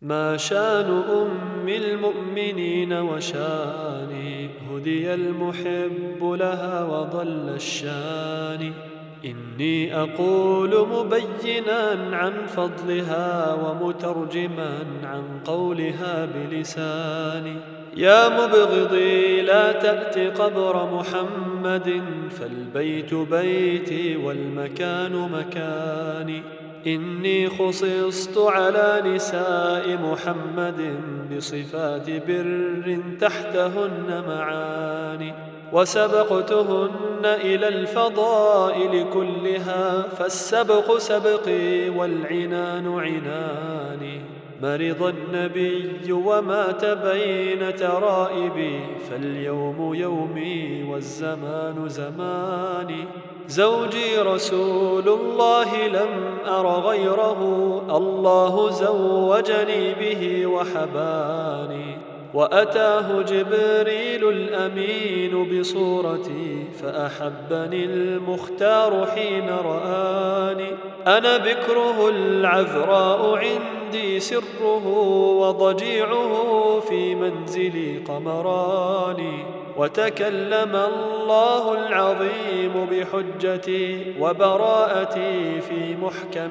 ما شان أم المؤمنين وشاني، هدي المحب لها وضل الشان. إني أقول مبينا عن فضلها ومترجما عن قولها بلساني. يا مبغضي لا تأت قبر محمد، فالبيت بيتي والمكان مكاني. إني خصصت على نساء محمد بصفات بر تحتهن معاني، وسبقتهن إلى الفضائل كلها، فالسبق سبقي والعنان عناني. مرض النبي ومات بين ترائبي، فاليوم يومي والزمان زماني. زوجي رسول الله لم أر غيره، الله زوجني به وحباني. وأتاه جبريل الأمين بصورتي، فأحبني المختار حين رآني. أنا بكره العذراء عندي سره، وضجيعه في منزلي قمراني. وتكلم الله العظيم بحجتي وبراءتي في محكم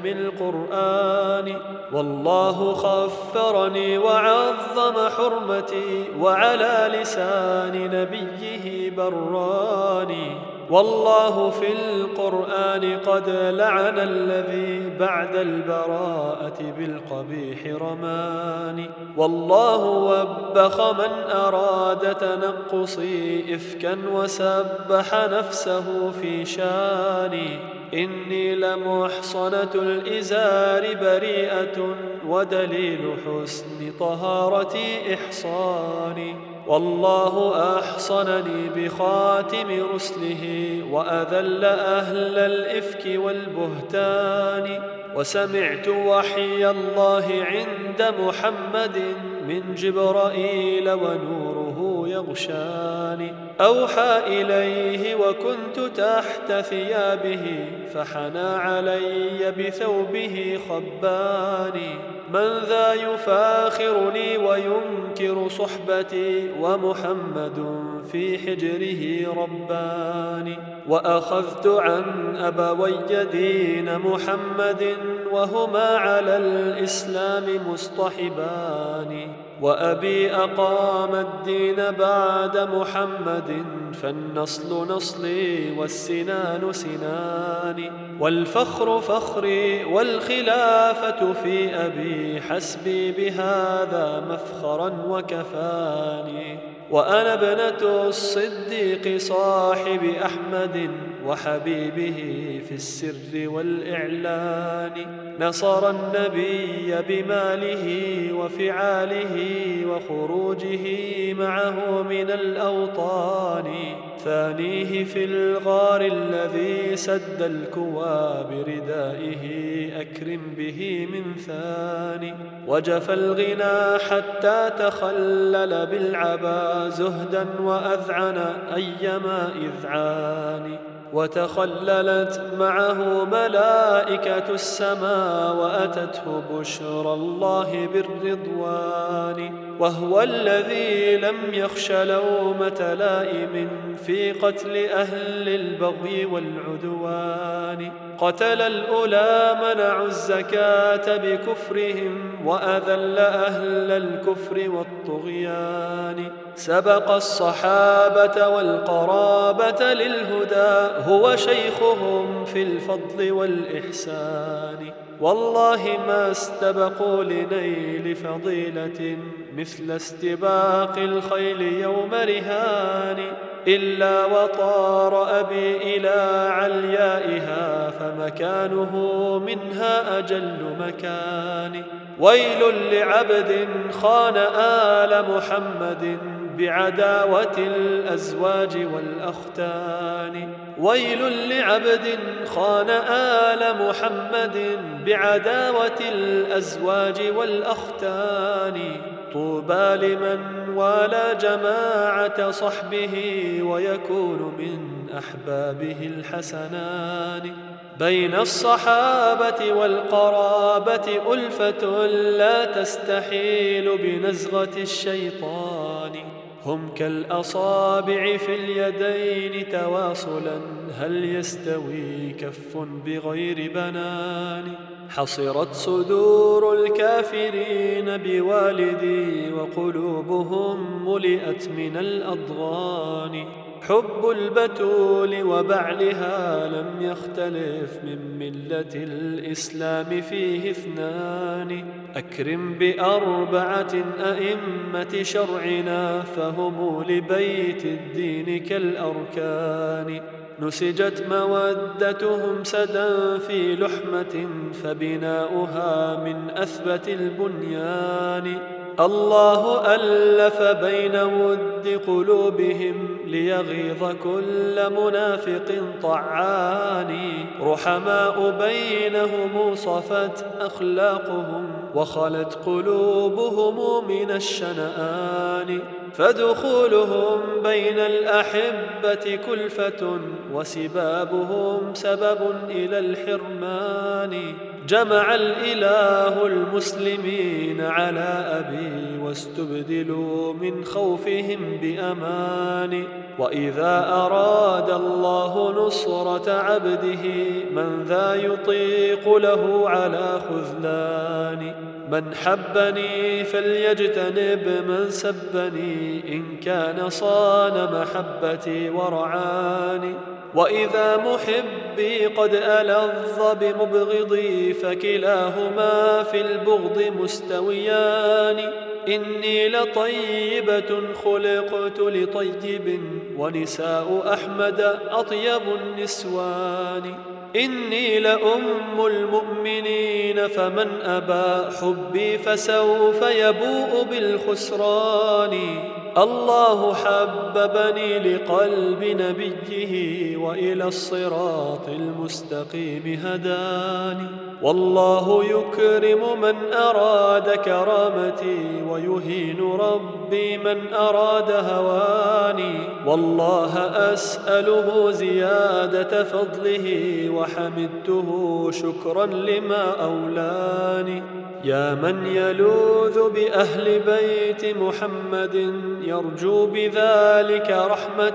القرآن. والله خفرني وعظم حرمتي، وعلى لسان نبيه براني. والله في القرآن قد لعن الذي بعد البراءة بالقبيح رماني. والله وبخ من أراد تنقصي إفكا وسبح نفسه في شاني. إني لمحصنة الإزار بريئة، ودليل حسن طهارتي إحصاني. والله أحصنني بخاتم رسله، وأذل أهل الإفك والبهتان. وسمعت وحي الله عند محمد من جبرائيل ونوره يغشاني. أوحى إليه وكنت تحت ثيابه، فحنى علي بثوبه خباني. من ذا يفاخرني وينكر صحبتي، ومحمد في حجره رباني. وأخذت عن أبوي دين محمد، وهما على الإسلام مصطحبان. وأبي أقام الدين بعد محمد، فالنصل نصلي والسنان سناني. والفخر فخري والخلافة في أبي، حسبي بهذا مفخرا وكفاني. وأنا ابنة الصديق صاحب أحمد، وحبيبه في السر والإعلان. نصر النبي بماله وفعاله، وخروجه معه من الأوطان. ثانيه في الغار الذي سد الكوى بردائه، أكرم به من ثاني. وجفى الغنى حتى تخلل بالعبا، زهدا وأذعن أيما إذعان. وتخللت معه ملائكة السماء، وأتته بشرى الله بالرضوان. وهو الذي لم يخش لومة لائم في قتل أهل البغي والعدوان. قتل الأولى منعوا الزكاة بكفرهم، وأذل أهل الكفر والطغيان. سبق الصحابة والقرابة للهدى، هو شيخهم في الفضل والإحسان. والله ما استبقوا لنيل فضيلة مثل استباق الخيل يوم رهان. إلا وطار أبي إلى عليائها، فمكانه منها أجل مكان. ويل لعبد خان آل محمد بعداوة الأزواج والأختان. ويل لعبد خان آل محمد بعداوة الأزواج والأختان. طوبى لمن والى جماعة صحبه، ويكون من أحبابه الحسنان. بين الصحابة والقرابة ألفة لا تستحيل بنزغة الشيطان. هم كالأصابع في اليدين تواصلا، هل يستوي كف بغير بنان؟ حصرت صدور الكافرين بوالدي، وقلوبهم ملئت من الأضغان. حب البتول وبعلها لم يختلف، من ملة الإسلام فيه اثنان. أكرم بأربعة أئمة شرعنا، فهم لبيت الدين كالأركان. نسجت مودتهم سدا في لحمة، فبناؤها من أثبت البنيان. الله ألف بين ود قلوبهم، ليغيظ كل منافق طعان. رحماء بينهم صفت أخلاقهم، وخلت قلوبهم من الشنآن. فدخولهم بين الأحبة كلفة، وسبابهم سبب إلى الحرمان. جمع الإله المسلمين على أبي، واستبدلوا من خوفهم بأمان. وإذا أراد الله نصرة عبده، من ذا يطيق له على خذلان. من حبني فليجتنب من سبني، إن كان صان محبتي ورعاني. وإذا محبي قد ألظ بمبغضي، فكلاهما في البغض مستويان. إني لطيبة خلقت لطيب، ونساء أحمد أطيب النسوان. إني لأم المؤمنين، فمن أبى حبي فسوف يبوء بالخسران. الله حببني لقلب نبيه، وإلى الصراط المستقيم هداني. والله يكرم من أراد كرامتي، ويهين ربي من أراد هواني. والله أسأله زيادة فضله، وحمدته شكرا لما أولاني. يا من يلوذ بأهل بيت محمد، يرجو بذلك رحمة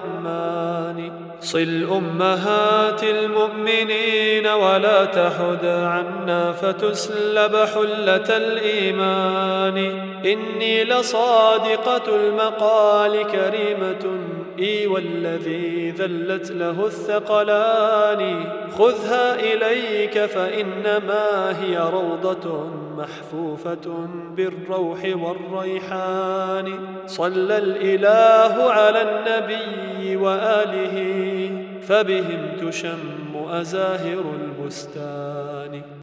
الرحمن. صل أمهات المؤمنين، ولا تحد عنا فتسلب حلة الإيمان. إني لصادقة المقال كريمة، إي والذي ذلت له الثقلان. خذها إليك فإنما هي روضة، محفوفة بالروح والريحان. صلى الإله على النبي وآله، فبهم تشم أزاهر البستان.